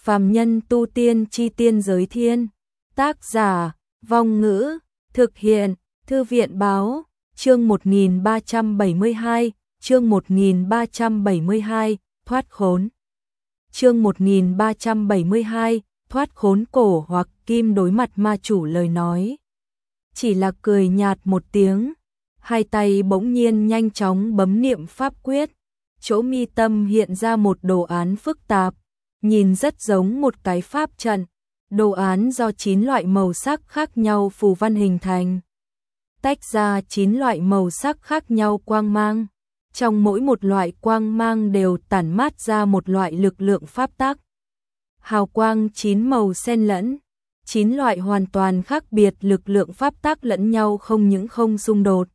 Phàm nhân tu tiên chi tiên giới thiên. Tác giả, Vong Ngữ, thực hiện, Thư viện Báo, chương 1372, chương 1372, thoát khốn. Chương 1372, thoát khốn. Cổ Hoặc Kim đối mặt ma chủ lời nói. Chỉ là cười nhạt một tiếng, hai tay bỗng nhiên nhanh chóng bấm niệm pháp quyết, chỗ mi tâm hiện ra một đồ án phức tạp, nhìn rất giống một cái pháp trận. Đồ án do 9 loại màu sắc khác nhau phù văn hình thành, tách ra 9 loại màu sắc khác nhau quang mang. Trong mỗi một loại quang mang đều tản mát ra một loại lực lượng pháp tắc. Hào quang 9 màu xen lẫn, 9 loại hoàn toàn khác biệt lực lượng pháp tắc lẫn nhau không những không xung đột,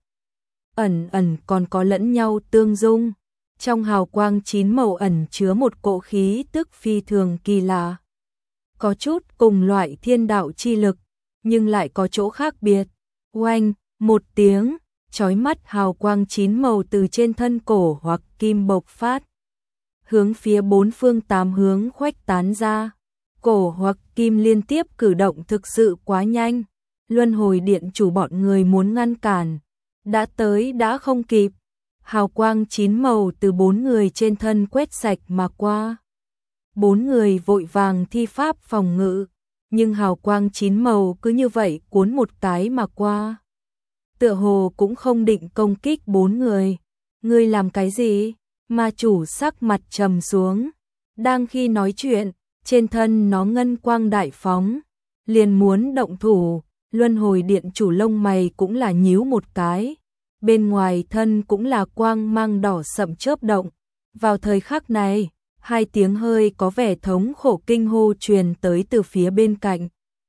ẩn còn có lẫn nhau tương dung. Trong hào quang 9 màu ẩn chứa một cỗ khí tức phi thường kỳ lạ. Có chút cùng loại thiên đạo chi lực, nhưng lại có chỗ khác biệt. Oanh, một tiếng, chói mắt hào quang 9 màu từ trên thân Cổ Hoặc Kim bộc phát, hướng phía bốn phương tám hướng khuếch tán ra. Cổ Hoặc Kim liên tiếp cử động thực sự quá nhanh, Luân Hồi Điện chủ bọn người muốn ngăn cản, đã tới đã không kịp. Hào quang 9 màu từ 4 người trên thân quét sạch mà qua. 4 người vội vàng thi pháp phòng ngự, nhưng hào quang 9 màu cứ như vậy cuốn một cái mà qua. Tựa hồ cũng không định công kích 4 người. Ngươi làm cái gì? Ma chủ sắc mặt trầm xuống. Đang khi nói chuyện, trên thân nó ngân quang đại phóng, liền muốn động thủ. Luân Hồi Điện chủ lông mày cũng là nhíu một cái. Bên ngoài thân cũng là quang mang đỏ sậm chớp động. Vào thời khắc này, hai tiếng hơi có vẻ thống khổ kinh hô truyền tới từ phía bên cạnh.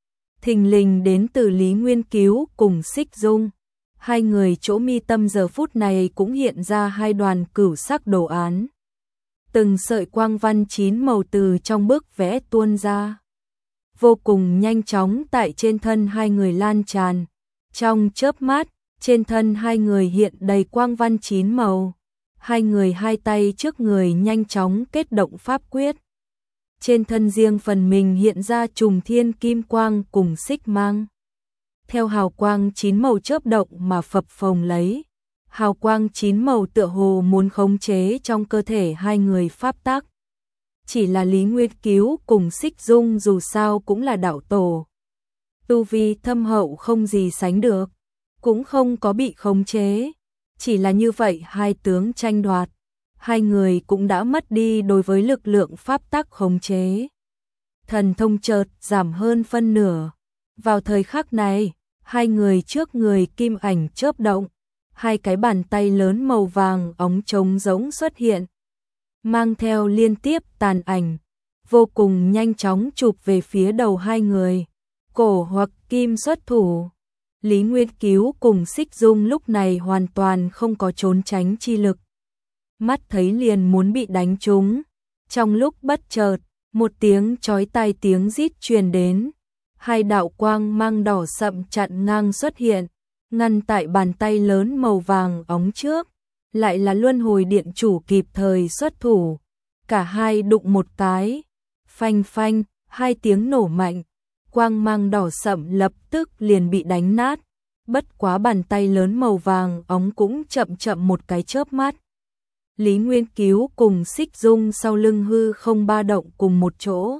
Thình lình đến từ Lý Nguyên Cứu cùng Xích Dung. Hai người chỗ mi tâm giờ phút này cũng hiện ra hai đoàn cửu sắc đồ án. Từng sợi quang văn 9 màu từ trong bức vẽ tuôn ra, vô cùng nhanh chóng tại trên thân hai người lan tràn. Trong chớp mắt, trên thân hai người hiện đầy quang văn 9 màu. Hai người hai tay trước người nhanh chóng kết động pháp quyết. Trên thân riêng phần mình hiện ra trùng thiên kim quang cùng xích mang. Theo hào quang 9 màu chớp động mà phập phồng lấy. Hào quang 9 màu tựa hồ muốn khống chế trong cơ thể hai người pháp tắc. Chỉ là Lý Nguyên Cứu cùng Xích Dung dù sao cũng là đạo tổ, tu vi thâm hậu không gì sánh được, cũng không có bị khống chế. Chỉ là như vậy hai tướng tranh đoạt, hai người cũng đã mất đi đối với lực lượng pháp tắc khống chế. Thần thông chợt giảm hơn phân nửa. Vào thời khắc này, hai người trước người kim ảnh chớp động, hai cái bàn tay lớn màu vàng óng trống giống xuất hiện, mang theo liên tiếp tàn ảnh, vô cùng nhanh chóng chụp về phía đầu hai người. Cổ Hoặc Kim xuất thủ. Lý Nguyên Cứu cùng Xích Dung lúc này hoàn toàn không có trốn tránh chi lực. Mắt thấy liền muốn bị đánh trúng. Trong lúc bất chợt, một tiếng chói tai tiếng rít truyền đến. Hai đạo quang mang đỏ sậm chặn ngang xuất hiện, ngăn tại bàn tay lớn màu vàng óng trước. Lại là Luân Hồi Điện chủ kịp thời xuất thủ. Cả hai đụng một cái. Phanh phanh, hai tiếng nổ mạnh. Quang mang đỏ sậm lập tức liền bị đánh nát. Bất quá bàn tay lớn màu vàng óng cũng chậm một cái chớp mắt. Lý Nguyên Cứu cùng Xích Dung sau lưng hư không ba động cùng một chỗ.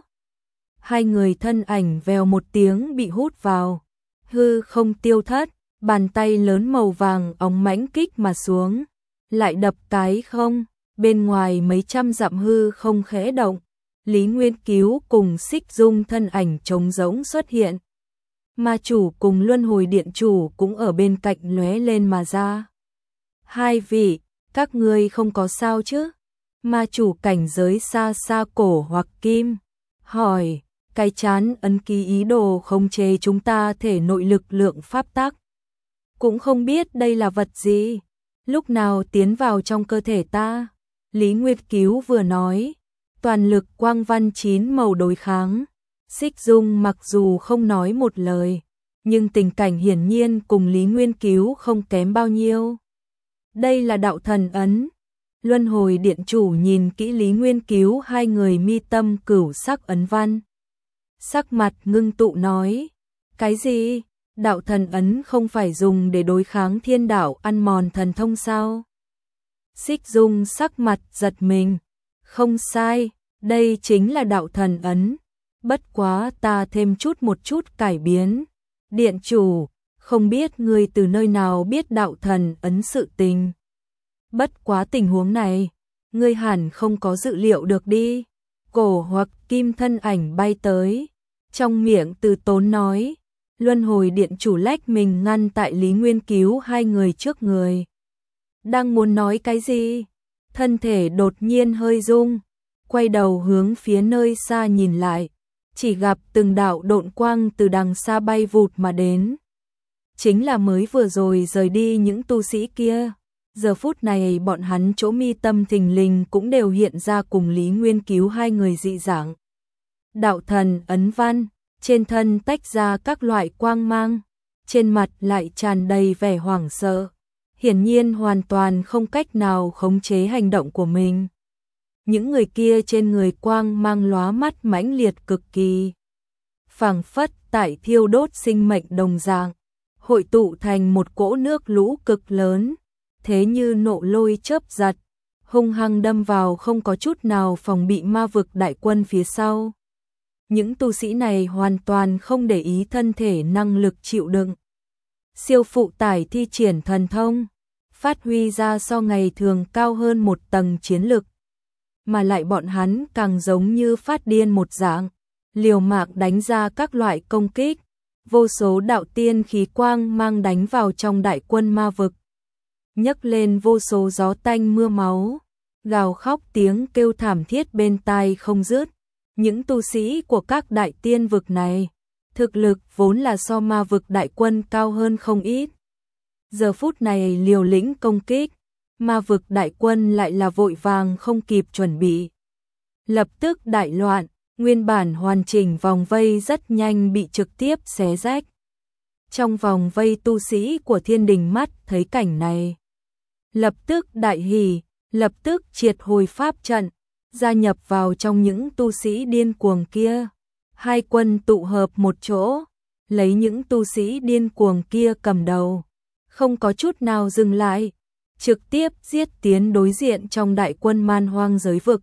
Hai người thân ảnh vèo một tiếng bị hút vào. Hư không tiêu thất, bàn tay lớn màu vàng óng mãnh kích mà xuống. Lại đập cái không, bên ngoài mấy trăm dặm hư không khẽ động. Lý Nguyên Cứu cùng Xích Dung thân ảnh trống rỗng xuất hiện. Ma chủ cùng Luân Hồi Điện chủ cũng ở bên cạnh lóe lên mà ra. Hai vị, các ngươi không có sao chứ? Ma chủ cảnh giới xa xa Cổ Hoặc Kim hỏi, cái chán ấn ký ý đồ khống chế chúng ta thể nội lực lượng pháp tắc. Cũng không biết đây là vật gì, lúc nào tiến vào trong cơ thể ta. Lý Nguyên Cứu vừa nói, toàn lực quang văn 9 màu đối kháng. Xích Dung mặc dù không nói một lời, nhưng tình cảnh hiển nhiên cùng Lý Nguyên Cứu không kém bao nhiêu. Đây là đạo thần ấn. Luân hồi điện chủ nhìn kỹ Lý Nguyên Cứu hai người mi tâm cửu sắc ấn văn. Sắc mặt ngưng tụ nói, cái gì? Đạo thần ấn không phải dùng để đối kháng thiên đạo ăn mòn thần thông sao? Xích Dung sắc mặt giật mình, không sai, đây chính là đạo thần ấn, bất quá ta thêm một chút cải biến. Điện chủ, không biết ngươi từ nơi nào biết đạo thần ấn sự tình. Bất quá tình huống này, ngươi hẳn không có dự liệu được đi. Cổ hoặc kim thân ảnh bay tới, trong miệng từ tốn nói, luân hồi điện chủ lách mình ngăn tại Lý Nguyên Cứu hai người trước người. Đang muốn nói cái gì? Thân thể đột nhiên hơi rung, quay đầu hướng phía nơi xa nhìn lại, chỉ gặp từng đạo độn quang từ đằng xa bay vụt mà đến. Chính là mới vừa rồi rời đi những tu sĩ kia. Giờ phút này bọn hắn chỗ mi tâm thình lình cũng đều hiện ra cùng Lý Nguyên Cứu hai người dị dạng. Đạo thần ấn văn, trên thân tách ra các loại quang mang, trên mặt lại tràn đầy vẻ hoảng sợ, hiển nhiên hoàn toàn không cách nào khống chế hành động của mình. Những người kia trên người quang mang lóa mắt mãnh liệt cực kỳ, phảng phất tại thiêu đốt sinh mệnh đồng dạng, hội tụ thành một cỗ nước lũ cực lớn, thế như nộ lôi chớp giật, hung hăng đâm vào không có chút nào phòng bị ma vực đại quân phía sau. Những tu sĩ này hoàn toàn không để ý thân thể năng lực chịu đựng. Siêu phụ tải thi triển thần thông, phát huy ra so ngày thường cao hơn một tầng chiến lực. Mà lại bọn hắn càng giống như phát điên một dạng, liều mạng đánh ra các loại công kích, vô số đạo tiên khí quang mang đánh vào trong đại quân ma vực, nhấc lên vô số gió tanh mưa máu, gào khóc tiếng kêu thảm thiết bên tai không dứt. Những tu sĩ của các đại tiên vực này, thực lực vốn là so ma vực đại quân cao hơn không ít. Giờ phút này liều lĩnh công kích, ma vực đại quân lại là vội vàng không kịp chuẩn bị. Lập tức đại loạn, nguyên bản hoàn chỉnh vòng vây rất nhanh bị trực tiếp xé rách. Trong vòng vây tu sĩ của Thiên Đình mắt thấy cảnh này, lập tức đại hỉ, lập tức triệt hồi pháp trận, gia nhập vào trong những tu sĩ điên cuồng kia. Hai quân tụ hợp một chỗ, lấy những tu sĩ điên cuồng kia cầm đầu, không có chút nào dừng lại, trực tiếp giết tiến đối diện trong đại quân man hoang giới vực.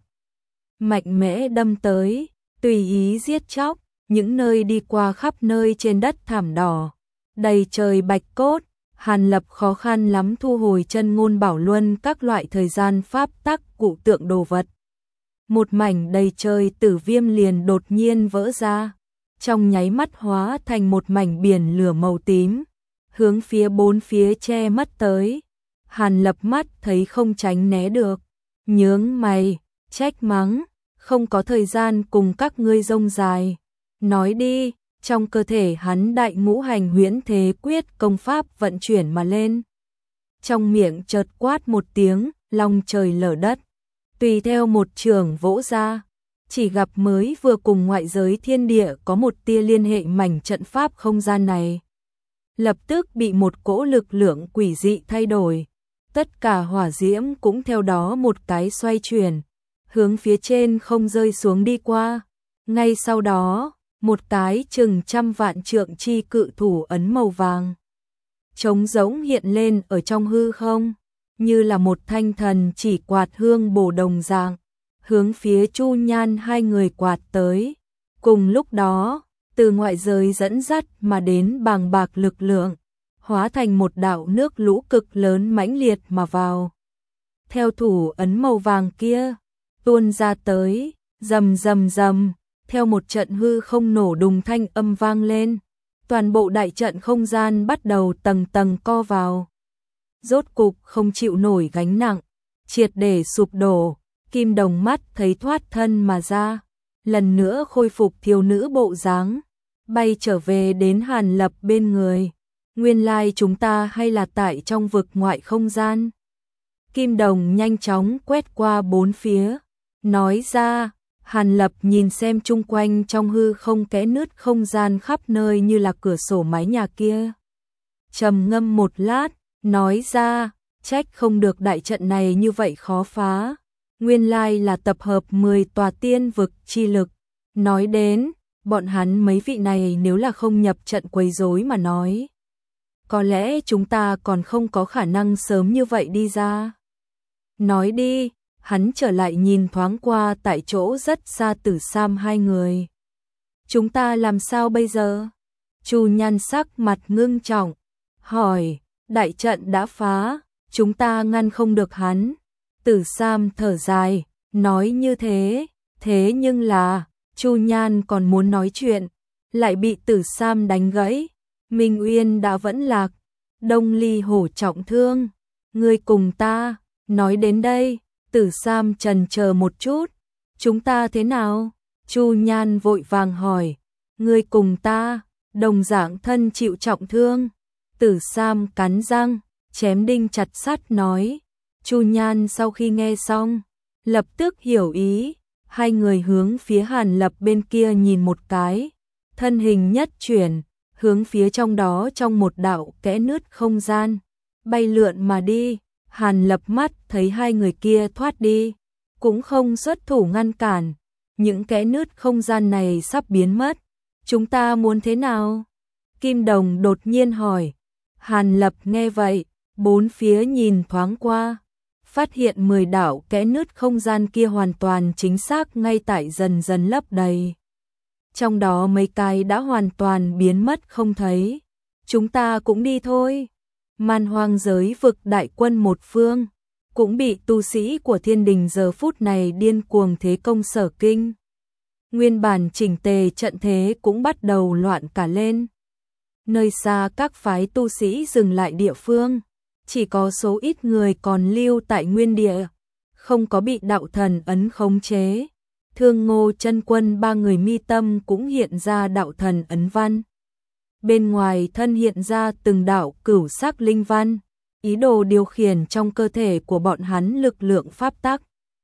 Mạnh mẽ đâm tới, tùy ý giết chóc, những nơi đi qua khắp nơi trên đất thảm đỏ, đầy trời bạch cốt. Hàn Lập khó khăn lắm thu hồi chân ngôn bảo luân các loại thời gian pháp tắc cụ tượng đồ vật. Một mảnh đầy trời tử viêm liền đột nhiên vỡ ra, trong nháy mắt hóa thành một mảnh biển lửa màu tím, hướng phía bốn phía che mất tới. Hàn Lập mắt thấy không tránh né được, nhướng mày, trách mắng, không có thời gian cùng các ngươi rông dài. Nói đi. Trong cơ thể hắn đại ngũ hành huyễn thế quyết công pháp vận chuyển mà lên. Trong miệng chợt quát một tiếng, long trời lở đất. Tùy theo một trường vỗ ra, chỉ gặp mới vừa cùng ngoại giới thiên địa có một tia liên hệ mảnh trận pháp không gian này. Lập tức bị một cỗ lực lượng quỷ dị thay đổi. Tất cả hỏa diễm cũng theo đó một cái xoay chuyển, hướng phía trên không rơi xuống đi qua. Ngay sau đó, một cái chừng trăm vạn trượng chi cự thủ ấn màu vàng trống rỗng hiện lên ở trong hư không, như là một thanh thần chỉ quạt hương bổ đồng dạng, hướng phía Chu Nhan hai người quạt tới. Cùng lúc đó, từ ngoại giới dẫn dắt mà đến bàng bạc lực lượng, hóa thành một đạo nước lũ cực lớn mãnh liệt mà vào. Theo thủ ấn màu vàng kia, tuôn ra tới, rầm rầm rầm. Theo một trận hư không nổ đùng thanh âm vang lên, toàn bộ đại trận không gian bắt đầu tầng tầng co vào. Rốt cục không chịu nổi gánh nặng, triệt để sụp đổ, Kim Đồng mắt thấy thoát thân mà ra, lần nữa khôi phục thiếu nữ bộ dáng, bay trở về đến Hàn Lập bên người. Nguyên lai chúng ta hay là tại trong vực ngoại không gian. Kim Đồng nhanh chóng quét qua bốn phía, nói ra. Hàn Lập nhìn xem chung quanh trong hư không kẽ nứt không gian khắp nơi như là cửa sổ mái nhà kia. Trầm ngâm một lát, nói ra, Trách không được đại trận này như vậy khó phá. Nguyên lai là tập hợp 10 tòa tiên vực chi lực. Nói đến, bọn hắn mấy vị này nếu là không nhập trận quấy rối mà nói, có lẽ chúng ta còn không có khả năng sớm như vậy đi ra. Nói đi, hắn trở lại nhìn thoáng qua tại chỗ rất xa Tử Sam hai người. Chúng ta làm sao bây giờ? Chu Nhan sắc mặt ngưng trọng, hỏi, đại trận đã phá, chúng ta ngăn không được hắn. Tử Sam thở dài, nói như thế nhưng là, Chu Nhan còn muốn nói chuyện, lại bị Tử Sam đánh gãy. Minh Uyên đã vẫn lạc, Đông Ly Hổ trọng thương, ngươi cùng ta. Nói đến đây, Tử Sam chần chờ một chút, chúng ta thế nào? Chu Nhan vội vàng hỏi, ngươi cùng ta, đồng dạng thân chịu trọng thương. Tử Sam cắn răng, chém đinh chặt sắt nói. Chu Nhan sau khi nghe xong, lập tức hiểu ý, hai người hướng phía Hàn Lập bên kia nhìn một cái, thân hình nhất chuyển, hướng phía trong đó trong một đạo kẽ nứt không gian, bay lượn mà đi. Hàn Lập mắt thấy hai người kia thoát đi, cũng không xuất thủ ngăn cản, những kẽ nứt không gian này sắp biến mất, chúng ta muốn thế nào? Kim Đồng đột nhiên hỏi. Hàn Lập nghe vậy, bốn phía nhìn thoáng qua, phát hiện 10 đạo kẽ nứt không gian kia hoàn toàn chính xác ngay tại dần dần lấp đầy. Trong đó mấy cái đã hoàn toàn biến mất không thấy. Chúng ta cũng đi thôi. Man Hoang giới vực đại quân một phương, cũng bị tu sĩ của thiên đình giờ phút này điên cuồng thế công sở kinh. Nguyên bản chỉnh tề trận thế cũng bắt đầu loạn cả lên. Nơi xa các phái tu sĩ dừng lại địa phương, chỉ có số ít người còn lưu tại nguyên địa, không có bị đạo thần ấn khống chế. Thương Ngô Chân Quân ba người mi tâm cũng hiện ra đạo thần ấn văn. Bên ngoài thân hiện ra từng đạo cửu sắc linh văn, ý đồ điều khiển trong cơ thể của bọn hắn lực lượng pháp tắc.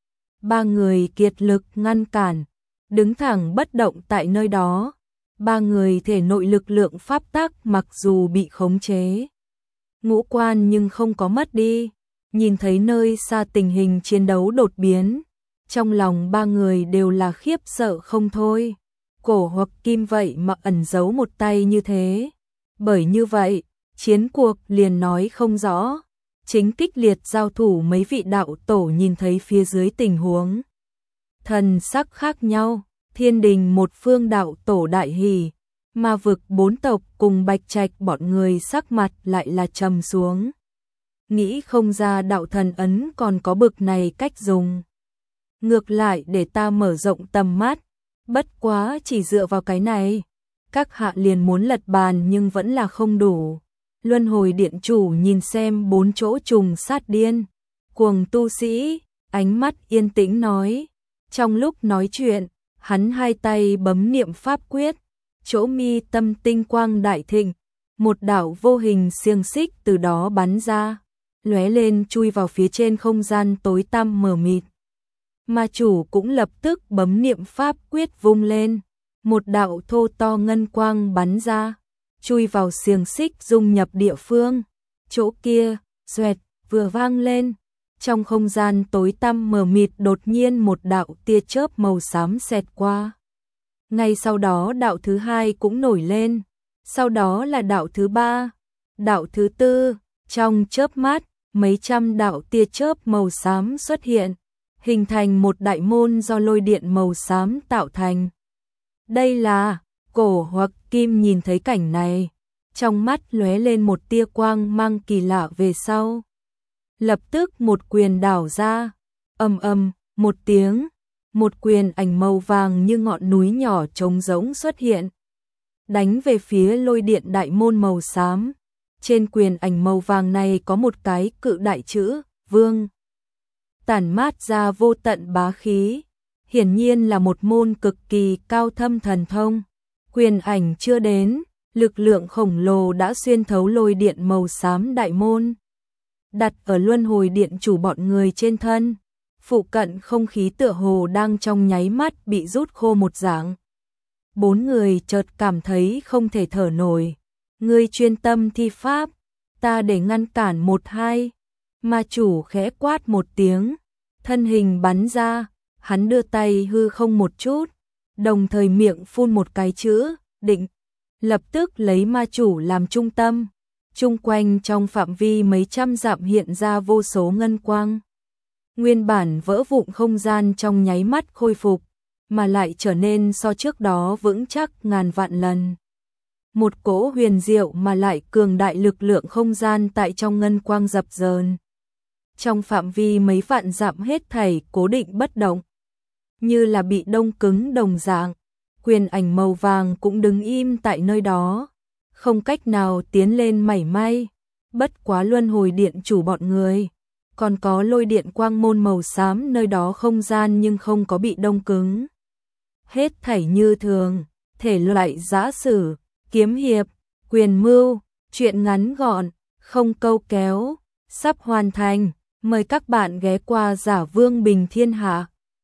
Ba người kiệt lực ngăn cản, đứng thẳng bất động tại nơi đó. Ba người thể nội lực lượng pháp tắc mặc dù bị khống chế, ngũ quan nhưng không có mất đi. Nhìn thấy nơi xa tình hình chiến đấu đột biến, trong lòng ba người đều là khiếp sợ không thôi. Cổ hoặc kim vậy mà ẩn giấu một tay như thế. Bởi như vậy, chiến cuộc liền nói không rõ. Chính kích liệt giao thủ mấy vị đạo tổ nhìn thấy phía dưới tình huống, thần sắc khác nhau. Thiên đình một phương đạo tổ đại hỉ, ma vực bốn tộc cùng Bạch Trạch bọn người sắc mặt lại là trầm xuống. Nghĩ không ra đạo thần ấn còn có bực này cách dùng. Ngược lại để ta mở rộng tầm mắt, bất quá chỉ dựa vào cái này, các hạ liền muốn lật bàn nhưng vẫn là không đủ. Luân hồi điện chủ nhìn xem bốn chỗ trùng sát điên, cuồng tu sĩ, ánh mắt yên tĩnh nói. Trong lúc nói chuyện, hắn hai tay bấm niệm pháp quyết, chỗ mi tâm tinh quang đại thịnh, một đạo vô hình xiềng xích từ đó bắn ra, lóe lên chui vào phía trên không gian tối tăm mờ mịt. Ma chủ cũng lập tức bấm niệm pháp quyết vung lên, một đạo thô to ngân quang bắn ra, chui vào xiềng xích dung nhập địa phương. Chỗ kia, xoẹt, vừa vang lên. Trong không gian tối tăm mờ mịt đột nhiên một đạo tia chớp màu xám xẹt qua. Ngay sau đó đạo thứ hai cũng nổi lên, sau đó là đạo thứ ba, đạo thứ tư. Trong chớp mắt, mấy trăm đạo tia chớp màu xám xuất hiện, hình thành một đại môn do lôi điện màu xám tạo thành. Đây là, Cổ hoặc Kim nhìn thấy cảnh này, trong mắt lóe lên một tia quang mang kỳ lạ về sau. Lập tức một quyền đảo ra, ầm ầm, một tiếng, một quyền ảnh màu vàng như ngọn núi nhỏ trống rỗng xuất hiện, đánh về phía lôi điện đại môn màu xám. Trên quyền ảnh màu vàng này có một cái cự đại chữ Vương, tản mát ra vô tận bá khí, hiển nhiên là một môn cực kỳ cao thâm thần thông. Quyền ảnh chưa đến, lực lượng khổng lồ đã xuyên thấu lôi điện màu xám đại môn, đặt ở luân hồi điện chủ bọn người trên thân. Phụ cận không khí tựa hồ đang trong nháy mắt bị rút khô một dạng. Bốn người chợt cảm thấy không thể thở nổi. Ngươi chuyên tâm thi pháp, ta để ngăn cản một hai. Ma chủ khẽ quát một tiếng, thân hình bắn ra, hắn đưa tay hư không một chút, đồng thời miệng phun một cái chữ, định, lập tức lấy ma chủ làm trung tâm, chung quanh trong phạm vi mấy trăm dặm hiện ra vô số ngân quang. Nguyên bản vỡ vụn không gian trong nháy mắt khôi phục, mà lại trở nên so trước đó vững chắc ngàn vạn lần. Một cỗ huyền diệu mà lại cường đại lực lượng không gian tại trong ngân quang dập dờn. Trong phạm vi mấy vạn dặm hết thảy cố định bất động, như là bị đông cứng đồng dạng. Quyền ảnh màu vàng cũng đứng im tại nơi đó, không cách nào tiến lên mảy may. Bất quá luân hồi điện chủ bọn người, còn có lôi điện quang môn màu xám nơi đó không gian nhưng không có bị đông cứng. Hết thảy như thường, thể loại giã sử, kiếm hiệp, quyền mưu, truyện ngắn gọn, không câu kéo, sắp hoàn thành. Mời các bạn ghé qua Giả Vương Bình Thiên Hạ.